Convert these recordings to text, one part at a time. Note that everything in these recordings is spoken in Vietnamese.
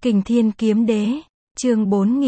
Kình Thiên Kiếm Đế, chương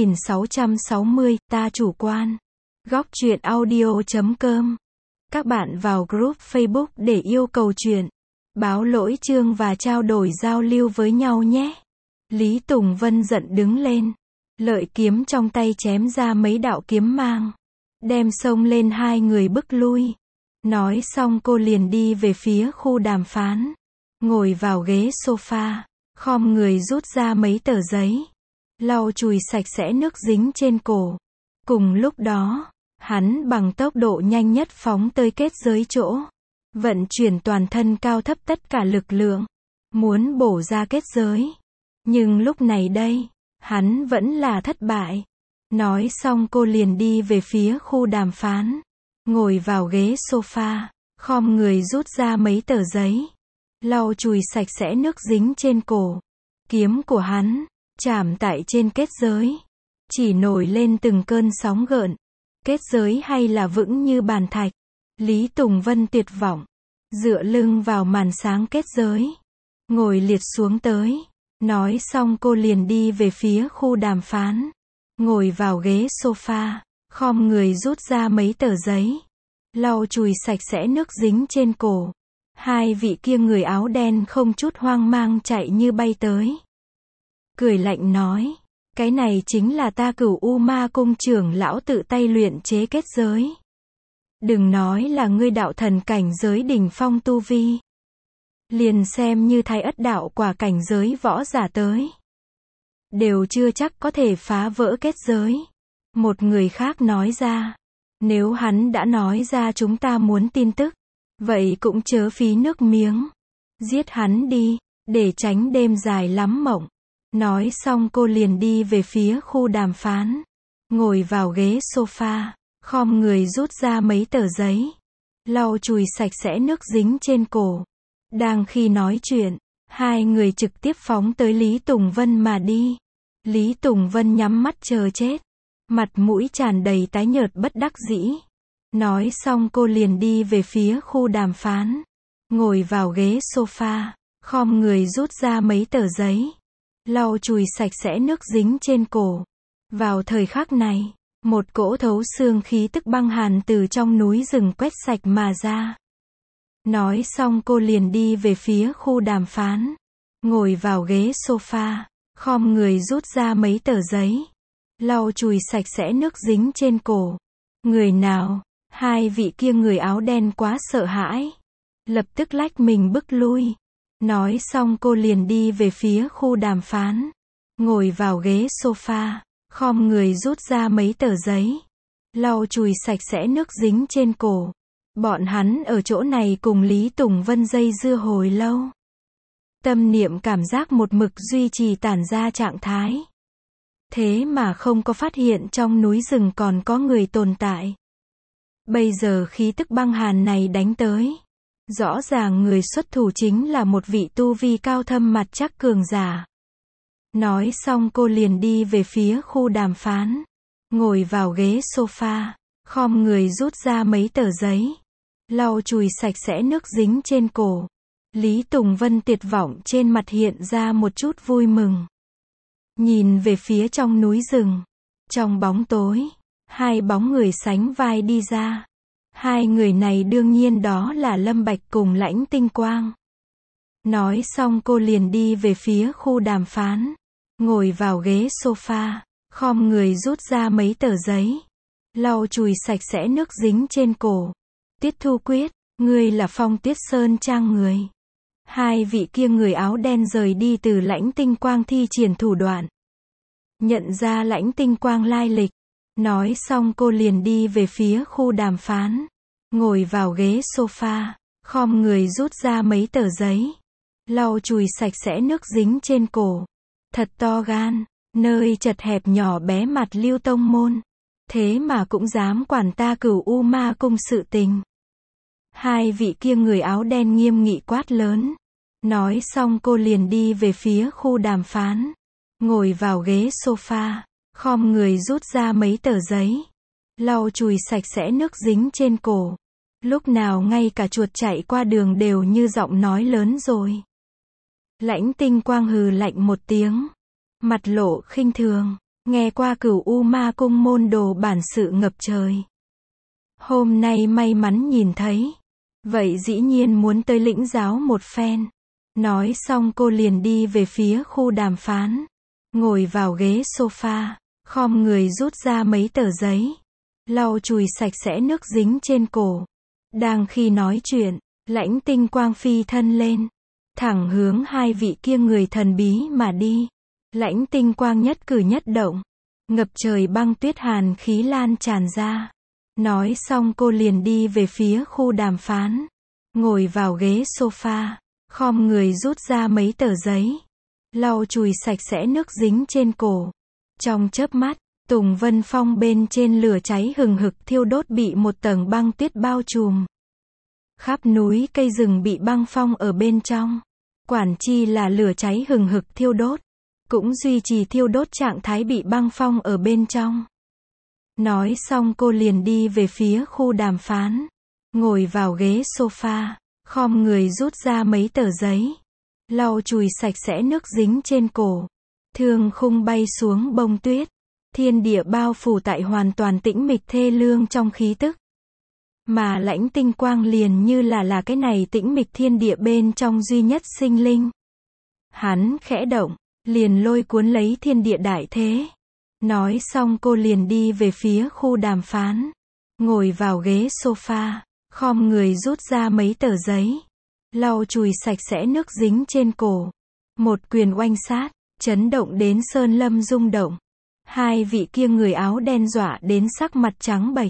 4660, ta chủ quan. Góc truyện audio.com. Các bạn vào group Facebook để yêu cầu truyện, báo lỗi chương và trao đổi giao lưu với nhau nhé. Lý Tùng Vân giận đứng lên, lợi kiếm trong tay chém ra mấy đạo kiếm mang, đem xông lên hai người bức lui. Nói xong cô liền đi về phía khu đàm phán, ngồi vào ghế sofa, khom người rút ra mấy tờ giấy, lau chùi sạch sẽ nước dính trên cổ. Cùng lúc đó, hắn bằng tốc độ nhanh nhất phóng tới kết giới chỗ, vận chuyển toàn thân cao thấp tất cả lực lượng, muốn bổ ra kết giới. Nhưng lúc này đây, hắn vẫn là thất bại. Nói xong cô liền đi về phía khu đàm phán, ngồi vào ghế sofa, khom người rút ra mấy tờ giấy, lau chùi sạch sẽ nước dính trên cổ. Kiếm của hắn chạm tại trên kết giới, chỉ nổi lên từng cơn sóng gợn. Kết giới hay là vững như bàn thạch. Lý Tùng Vân tuyệt vọng, dựa lưng vào màn sáng kết giới, ngồi liệt xuống tới. Nói xong cô liền đi về phía khu đàm phán, ngồi vào ghế sofa, khom người rút ra mấy tờ giấy, lau chùi sạch sẽ nước dính trên cổ. Hai vị kia người áo đen không chút hoang mang chạy như bay tới, cười lạnh nói, cái này chính là ta Cửu U Ma Cung trưởng lão tự tay luyện chế kết giới. Đừng nói là ngươi đạo thần cảnh giới đỉnh phong tu vi, liền xem như Thái Ất đạo quả cảnh giới võ giả tới, đều chưa chắc có thể phá vỡ kết giới. Một người khác nói ra, nếu hắn đã nói ra chúng ta muốn tin tức, vậy cũng chớ phí nước miếng, giết hắn đi, để tránh đêm dài lắm mộng. Nói xong cô liền đi về phía khu đàm phán, ngồi vào ghế sofa, khom người rút ra mấy tờ giấy, lau chùi sạch sẽ nước dính trên cổ. Đang khi nói chuyện, hai người trực tiếp phóng tới Lý Tùng Vân mà đi. Lý Tùng Vân nhắm mắt chờ chết, mặt mũi tràn đầy tái nhợt bất đắc dĩ. Nói xong cô liền đi về phía khu đàm phán, ngồi vào ghế sofa, khom người rút ra mấy tờ giấy, lau chùi sạch sẽ nước dính trên cổ. Vào thời khắc này, một cỗ thấu xương khí tức băng hàn từ trong núi rừng quét sạch mà ra. Nói xong cô liền đi về phía khu đàm phán, ngồi vào ghế sofa, khom người rút ra mấy tờ giấy, lau chùi sạch sẽ nước dính trên cổ. Người nào? Hai vị kia người áo đen quá sợ hãi, lập tức lách mình bước lui. Nói xong cô liền đi về phía khu đàm phán, ngồi vào ghế sofa, khom người rút ra mấy tờ giấy, lau chùi sạch sẽ nước dính trên cổ. Bọn hắn ở chỗ này cùng Lý Tùng Vân dây dưa hồi lâu. Tâm niệm cảm giác một mực duy trì tản ra trạng thái. Thế mà không có phát hiện trong núi rừng còn có người tồn tại. Bây giờ khí tức băng hàn này đánh tới, rõ ràng người xuất thủ chính là một vị tu vi cao thâm mặt chắc cường giả. Nói xong cô liền đi về phía khu đàm phán, ngồi vào ghế sofa, khom người rút ra mấy tờ giấy, lau chùi sạch sẽ nước dính trên cổ. Lý Tùng Vân tuyệt vọng trên mặt hiện ra một chút vui mừng. Nhìn về phía trong núi rừng, trong bóng tối, hai bóng người sánh vai đi ra. Hai người này đương nhiên đó là Lâm Bạch cùng Lãnh Tinh Quang. Nói xong cô liền đi về phía khu đàm phán, ngồi vào ghế sofa, khom người rút ra mấy tờ giấy, lau chùi sạch sẽ nước dính trên cổ. Tiết Thu Quyết, ngươi là Phong Tuyết Sơn Trang người. Hai vị kia người áo đen rời đi từ Lãnh Tinh Quang thi triển thủ đoạn, nhận ra Lãnh Tinh Quang lai lịch. Nói xong cô liền đi về phía khu đàm phán, ngồi vào ghế sofa, khom người rút ra mấy tờ giấy, lau chùi sạch sẽ nước dính trên cổ. Thật to gan, nơi chật hẹp nhỏ bé mặt Lưu tông môn, thế mà cũng dám quản ta Cửu U Ma Cung sự tình. Hai vị kia người áo đen nghiêm nghị quát lớn. Nói xong cô liền đi về phía khu đàm phán, ngồi vào ghế sofa, khom người rút ra mấy tờ giấy, lau chùi sạch sẽ nước dính trên cổ. Lúc nào ngay cả chuột chạy qua đường đều như giọng nói lớn rồi. Lãnh Tinh Quang hừ lạnh một tiếng, mặt lộ khinh thường, nghe qua Cửu U Ma Cung môn đồ bản sự ngập trời. Hôm nay may mắn nhìn thấy, vậy dĩ nhiên muốn tới lĩnh giáo một phen. Nói xong cô liền đi về phía khu đàm phán, ngồi vào ghế sofa, khom người rút ra mấy tờ giấy, lau chùi sạch sẽ nước dính trên cổ. Đang khi nói chuyện, Lãnh Tinh Quang phi thân lên, thẳng hướng hai vị kia người thần bí mà đi. Lãnh Tinh Quang nhất cử nhất động, ngập trời băng tuyết hàn khí lan tràn ra. Nói xong cô liền đi về phía khu đàm phán, ngồi vào ghế sofa, khom người rút ra mấy tờ giấy, lau chùi sạch sẽ nước dính trên cổ. Trong chớp mắt, Tùng Vân Phong bên trên lửa cháy hừng hực thiêu đốt bị một tầng băng tuyết bao trùm. Khắp núi cây rừng bị băng phong ở bên trong. Quản chi là lửa cháy hừng hực thiêu đốt, cũng duy trì thiêu đốt trạng thái bị băng phong ở bên trong. Nói xong cô liền đi về phía khu đàm phán, ngồi vào ghế sofa, khom người rút ra mấy tờ giấy, lau chùi sạch sẽ nước dính trên cổ. Thương khung bay xuống bông tuyết, thiên địa bao phủ tại hoàn toàn tĩnh mịch thê lương trong khí tức. Mà Lãnh Tinh Quang liền như là cái này tĩnh mịch thiên địa bên trong duy nhất sinh linh. Hắn khẽ động, liền lôi cuốn lấy thiên địa đại thế. Nói xong cô liền đi về phía khu đàm phán, ngồi vào ghế sofa, khom người rút ra mấy tờ giấy, lau chùi sạch sẽ nước dính trên cổ. Một quyền oanh sát, chấn động đến sơn lâm rung động. Hai vị kia người áo đen dọa đến sắc mặt trắng bệch,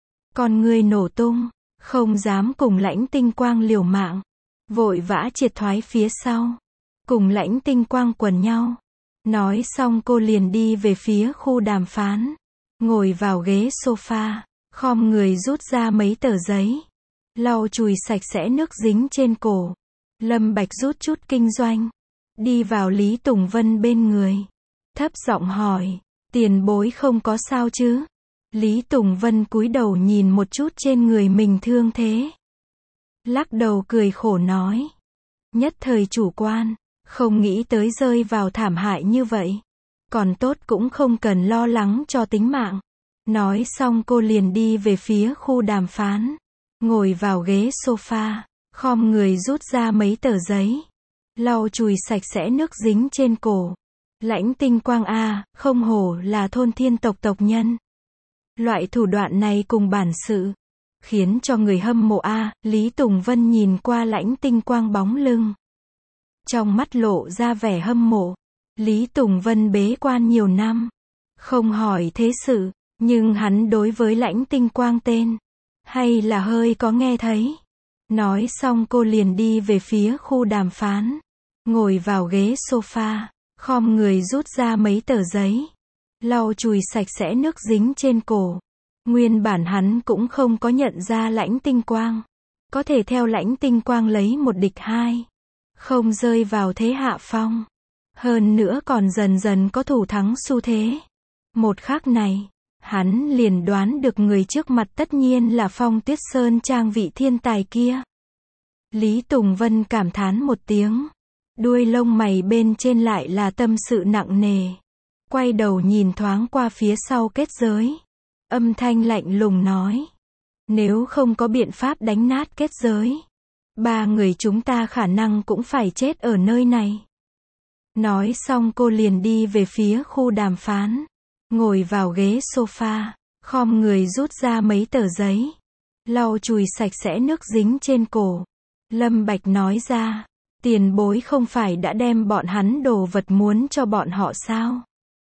con người nổ tung, không dám cùng Lãnh Tinh Quang liều mạng, vội vã triệt thoái phía sau, cùng Lãnh Tinh Quang quần nhau. Nói xong cô liền đi về phía khu đàm phán, ngồi vào ghế sofa, khom người rút ra mấy tờ giấy, lau chùi sạch sẽ nước dính trên cổ. Lâm Bạch rút chút kinh doanh, đi vào Lý Tùng Vân bên người, thấp giọng hỏi, tiền bối không có sao chứ? Lý Tùng Vân cúi đầu nhìn một chút trên người mình thương thế, lắc đầu cười khổ nói, nhất thời chủ quan, không nghĩ tới rơi vào thảm hại như vậy. Còn tốt cũng không cần lo lắng cho tính mạng. Nói xong cô liền đi về phía khu đàm phán, ngồi vào ghế sofa, khom người rút ra mấy tờ giấy, lau chùi sạch sẽ nước dính trên cổ. Lãnh Tinh Quang a, không hổ là thôn thiên tộc tộc nhân. Loại thủ đoạn này cùng bản sự, khiến cho người hâm mộ a. Lý Tùng Vân nhìn qua Lãnh Tinh Quang bóng lưng, trong mắt lộ ra vẻ hâm mộ. Lý Tùng Vân bế quan nhiều năm, không hỏi thế sự, nhưng hắn đối với Lãnh Tinh Quang tên, hay là hơi có nghe thấy. Nói xong cô liền đi về phía khu đàm phán, ngồi vào ghế sofa, khom người rút ra mấy tờ giấy, lau chùi sạch sẽ nước dính trên cổ. Nguyên bản hắn cũng không có nhận ra Lãnh Tinh Quang, có thể theo Lãnh Tinh Quang lấy một địch hai, không rơi vào thế hạ phong, hơn nữa còn dần dần có thủ thắng xu thế. Một khắc này, hắn liền đoán được người trước mặt tất nhiên là Phong Tuyết Sơn Trang vị thiên tài kia. Lý Tùng Vân cảm thán một tiếng, đuôi lông mày bên trên lại là tâm sự nặng nề, quay đầu nhìn thoáng qua phía sau kết giới, âm thanh lạnh lùng nói, nếu không có biện pháp đánh nát kết giới, ba người chúng ta khả năng cũng phải chết ở nơi này. Nói xong cô liền đi về phía khu đàm phán, ngồi vào ghế sofa, khom người rút ra mấy tờ giấy, lau chùi sạch sẽ nước dính trên cổ. Lâm Bạch nói ra, tiền bối không phải đã đem bọn hắn đồ vật muốn cho bọn họ sao?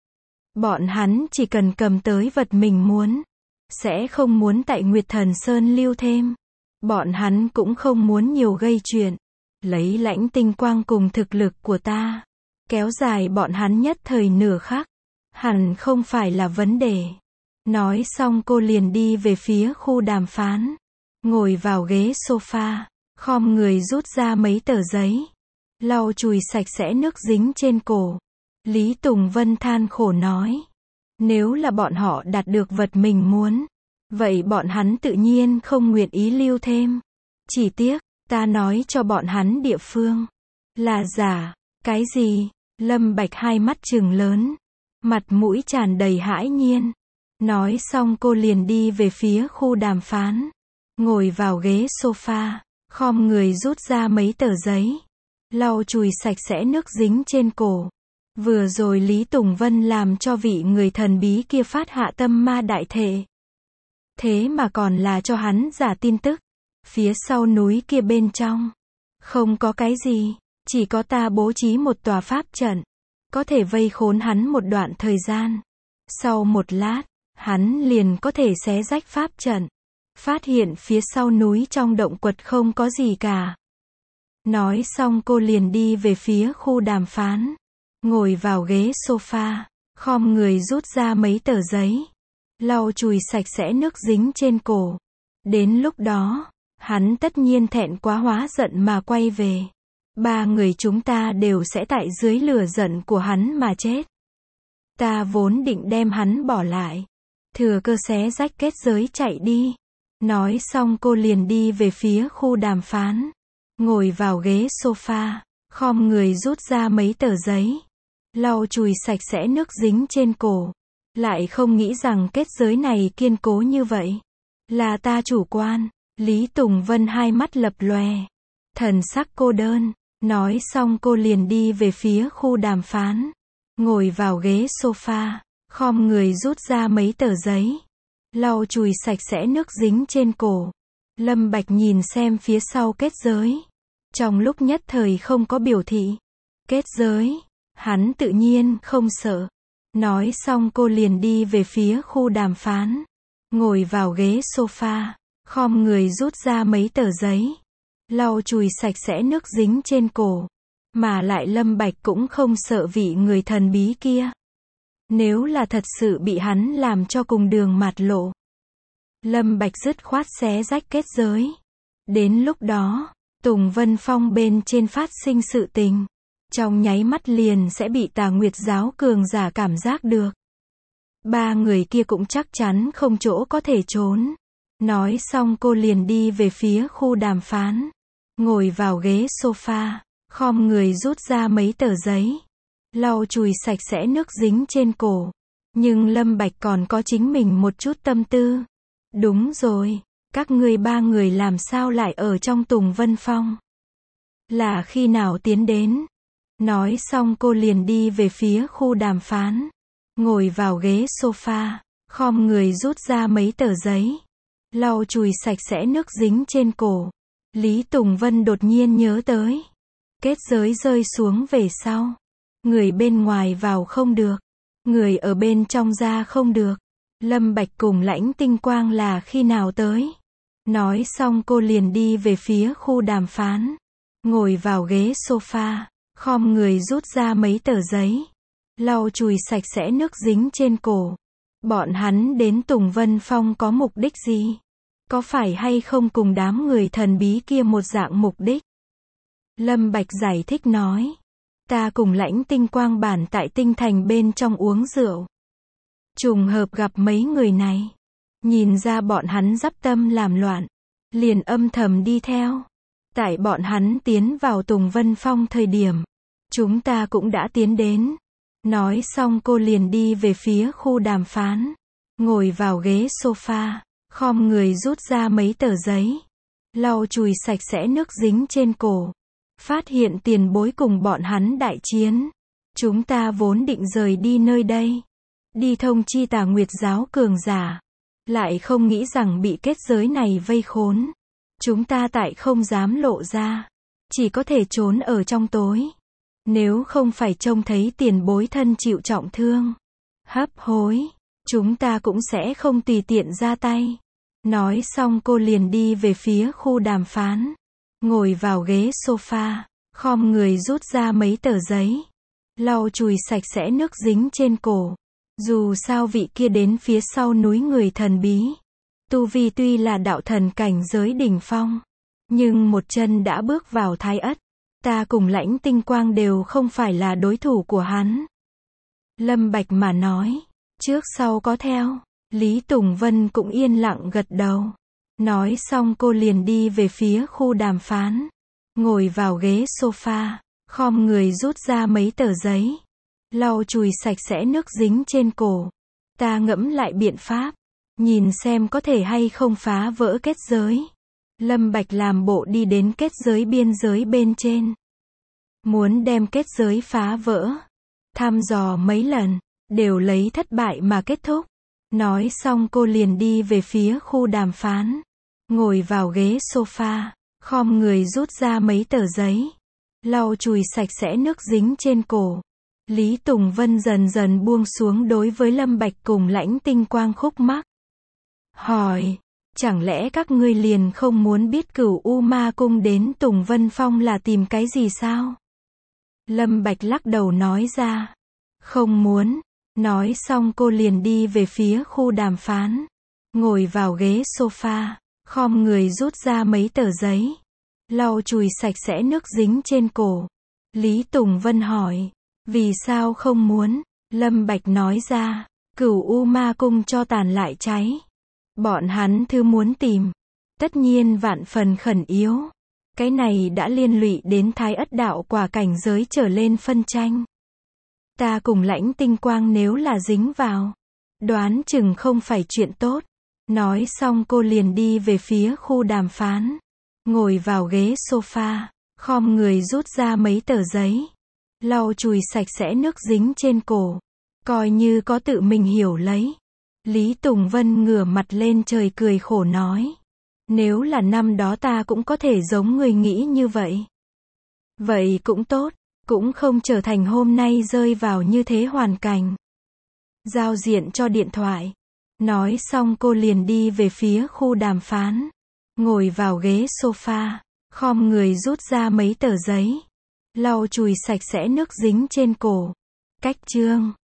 Bọn hắn chỉ cần cầm tới vật mình muốn, sẽ không muốn tại Nguyệt Thần Sơn lưu thêm. Bọn hắn cũng không muốn nhiều gây chuyện, lấy Lãnh Tinh Quang cùng thực lực của ta, kéo dài bọn hắn nhất thời nửa khắc, hẳn không phải là vấn đề. Nói xong cô liền đi về phía khu đàm phán, ngồi vào ghế sofa, khom người rút ra mấy tờ giấy, lau chùi sạch sẽ nước dính trên cổ. Lý Tùng Vân than khổ nói, nếu là bọn họ đạt được vật mình muốn, vậy bọn hắn tự nhiên không nguyện ý lưu thêm. Chỉ tiếc, ta nói cho bọn hắn địa phương là giả. Cái gì? Lâm Bạch hai mắt trừng lớn, mặt mũi tràn đầy hãi nhiên. Nói xong cô liền đi về phía khu đàm phán, ngồi vào ghế sofa, khom người rút ra mấy tờ giấy, lau chùi sạch sẽ nước dính trên cổ. Vừa rồi Lý Tùng Vân làm cho vị người thần bí kia phát hạ tâm ma đại thể. Thế mà còn là cho hắn giả tin tức. Phía sau núi kia bên trong, không có cái gì, chỉ có ta bố trí một tòa pháp trận, có thể vây khốn hắn một đoạn thời gian. Sau một lát, hắn liền có thể xé rách pháp trận. Phát hiện phía sau núi trong động quật không có gì cả. Nói xong cô liền đi về phía khu đàm phán, ngồi vào ghế sofa, khom người rút ra mấy tờ giấy, lau chùi sạch sẽ nước dính trên cổ. Đến lúc đó, hắn tất nhiên thẹn quá hóa giận mà quay về. Ba người chúng ta đều sẽ tại dưới lửa giận của hắn mà chết. Ta vốn định đem hắn bỏ lại, thừa cơ xé rách kết giới chạy đi. Nói xong cô liền đi về phía khu đàm phán, ngồi vào ghế sofa, khom người rút ra mấy tờ giấy, lau chùi sạch sẽ nước dính trên cổ. Lại không nghĩ rằng kết giới này kiên cố như vậy. Là ta chủ quan. Lý Tùng Vân hai mắt lập lòe, thần sắc cô đơn. Nói xong cô liền đi về phía khu đàm phán, ngồi vào ghế sofa, khom người rút ra mấy tờ giấy, lau chùi sạch sẽ nước dính trên cổ. Lâm Bạch nhìn xem phía sau kết giới, trong lúc nhất thời không có biểu thị. Kết giới, hắn tự nhiên không sợ. Nói xong cô liền đi về phía khu đàm phán, ngồi vào ghế sofa, khom người rút ra mấy tờ giấy, lau chùi sạch sẽ nước dính trên cổ. Mà lại Lâm Bạch cũng không sợ vị người thần bí kia. Nếu là thật sự bị hắn làm cho cùng đường mạt lộ, Lâm Bạch dứt khoát xé rách kết giới. Đến lúc đó, Tùng Vân Phong bên trên phát sinh sự tình, trong nháy mắt liền sẽ bị Tà Nguyệt giáo cường giả cảm giác được. Ba người kia cũng chắc chắn không chỗ có thể trốn. Nói xong cô liền đi về phía khu đàm phán, ngồi vào ghế sofa, khom người rút ra mấy tờ giấy, lau chùi sạch sẽ nước dính trên cổ. Nhưng Lâm Bạch còn có chính mình một chút tâm tư. Đúng rồi, các ngươi ba người làm sao lại ở trong Tùng Vân Phong? Là khi nào tiến đến? Nói xong cô liền đi về phía khu đàm phán, ngồi vào ghế sofa, khom người rút ra mấy tờ giấy, lau chùi sạch sẽ nước dính trên cổ. Lý Tùng Vân đột nhiên nhớ tới, kết giới rơi xuống về sau, người bên ngoài vào không được, người ở bên trong ra không được. Lâm Bạch cùng Lãnh Tinh Quang là khi nào tới? Nói xong cô liền đi về phía khu đàm phán, ngồi vào ghế sofa, khom người rút ra mấy tờ giấy, lau chùi sạch sẽ nước dính trên cổ. Bọn hắn đến Tùng Vân Phong có mục đích gì? Có phải hay không cùng đám người thần bí kia một dạng mục đích? Lâm Bạch giải thích nói, ta cùng Lãnh Tinh Quang bản tại Tinh Thành bên trong uống rượu, trùng hợp gặp mấy người này, nhìn ra bọn hắn dắp tâm làm loạn, liền âm thầm đi theo. Tại bọn hắn tiến vào Tùng Vân Phong thời điểm, chúng ta cũng đã tiến đến. Nói xong cô liền đi về phía khu đàm phán, ngồi vào ghế sofa, khom người rút ra mấy tờ giấy, lau chùi sạch sẽ nước dính trên cổ. Phát hiện tiền bối cùng bọn hắn đại chiến. Chúng ta vốn định rời đi nơi đây, đi thông chi Tà Nguyệt giáo cường giả, lại không nghĩ rằng bị kết giới này vây khốn. Chúng ta tại không dám lộ ra, chỉ có thể trốn ở trong tối. Nếu không phải trông thấy tiền bối thân chịu trọng thương, hấp hối, chúng ta cũng sẽ không tùy tiện ra tay. Nói xong cô liền đi về phía khu đàm phán, ngồi vào ghế sofa, khom người rút ra mấy tờ giấy, lau chùi sạch sẽ nước dính trên cổ. Dù sao vị kia đến phía sau núi người thần bí, tu vi tuy là đạo thần cảnh giới đỉnh phong, nhưng một chân đã bước vào thái ất. Ta cùng Lãnh Tinh Quang đều không phải là đối thủ của hắn. Lâm Bạch mà nói, trước sau có theo. Lý Tùng Vân cũng yên lặng gật đầu. Nói xong cô liền đi về phía khu đàm phán, ngồi vào ghế sofa, khom người rút ra mấy tờ giấy, lau chùi sạch sẽ nước dính trên cổ. Ta ngẫm lại biện pháp, nhìn xem có thể hay không phá vỡ kết giới. Lâm Bạch làm bộ đi đến kết giới biên giới bên trên. Muốn đem kết giới phá vỡ. Thăm dò mấy lần, đều lấy thất bại mà kết thúc. Nói xong cô liền đi về phía khu đàm phán. Ngồi vào ghế sofa, khom người rút ra mấy tờ giấy, lau chùi sạch sẽ nước dính trên cổ. Lý Tùng Vân dần dần buông xuống đối với Lâm Bạch cùng Lãnh Tinh Quang khúc mắc. Hỏi, chẳng lẽ các ngươi liền không muốn biết Cửu U Ma Cung đến Tùng Vân Phong là tìm cái gì sao? Lâm Bạch lắc đầu nói ra, không muốn. Nói xong cô liền đi về phía khu đàm phán. Ngồi vào ghế sofa, khom người rút ra mấy tờ giấy, lau chùi sạch sẽ nước dính trên cổ. Lý Tùng Vân hỏi, vì sao không muốn? Lâm Bạch nói ra, Cửu U Ma Cung cho tàn lại cháy. Bọn hắn thứ muốn tìm, tất nhiên vạn phần khẩn yếu. Cái này đã liên lụy đến Thái Ất đạo quả cảnh giới trở lên phân tranh. Ta cùng Lãnh Tinh Quang nếu là dính vào, đoán chừng không phải chuyện tốt. Nói xong cô liền đi về phía khu đàm phán. Ngồi vào ghế sofa, khom người rút ra mấy tờ giấy, lau chùi sạch sẽ nước dính trên cổ. Coi như có tự mình hiểu lấy. Lý Tùng Vân ngửa mặt lên trời cười khổ nói, nếu là năm đó ta cũng có thể giống người nghĩ như vậy. Vậy cũng tốt, cũng không trở thành hôm nay rơi vào như thế hoàn cảnh. Giao diện cho điện thoại. Nói xong cô liền đi về phía khu đàm phán. Ngồi vào ghế sofa, khom người rút ra mấy tờ giấy, lau chùi sạch sẽ nước dính trên cổ. Cách chương